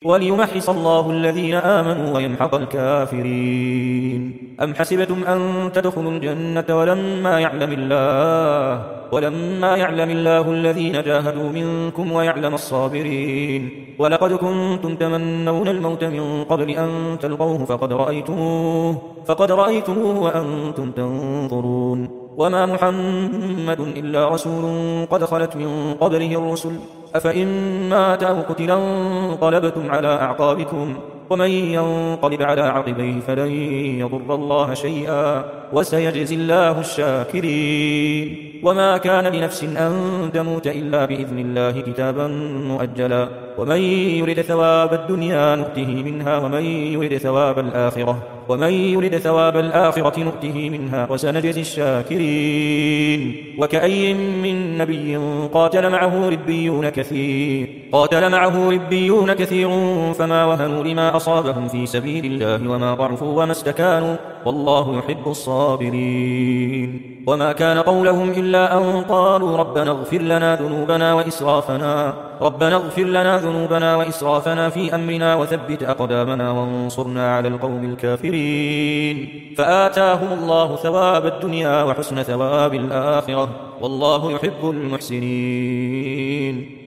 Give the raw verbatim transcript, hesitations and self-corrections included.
وليمحص الله الذين آمنوا ويمحق الكافرين. أم حسبتم أن تدخلوا الجنة ولما يعلم الله ولما يعلم الله الذين جاهدوا منكم ويعلم الصابرين. ولقد كنتم تمنون الموت من قبل أن تلقوه فقد رأيتموه فقد رأيتموه وأنتم تنظرون. وما محمد إلا رسول قد خلت من قبله الرسل أفإن مات أو قتل انقلبتم على أعقابكم ومن ينقلب على عقبيه فلن يضر الله شيئا وسيجزي الله الشاكرين. وما كان لنفس أن تموت إلا بإذن الله كتابا مؤجلا ومن يرد ثواب الدنيا نؤته منها ومن يرد ثواب الآخرة ومن يرد ثواب الآخرة نؤته منها وسنجزي الشاكرين. وكأي من نبي قاتل معه ربيون كثير قاتل معه ربيون كثير فما وهنوا لما أصابهم في سبيل الله وما ضعفوا وما استكانوا والله يحب الصابرين. وما كان قولهم إلا أن قالوا ربنا اغفر لنا ذنوبنا وإسرافنا ربنا اغفر لنا ذنوبنا وإسرافنا في أمرنا وثبت أقدامنا وانصرنا على القوم الكافرين. فآتاهم الله ثواب الدنيا وحسن ثواب الآخرة والله يحب المحسنين.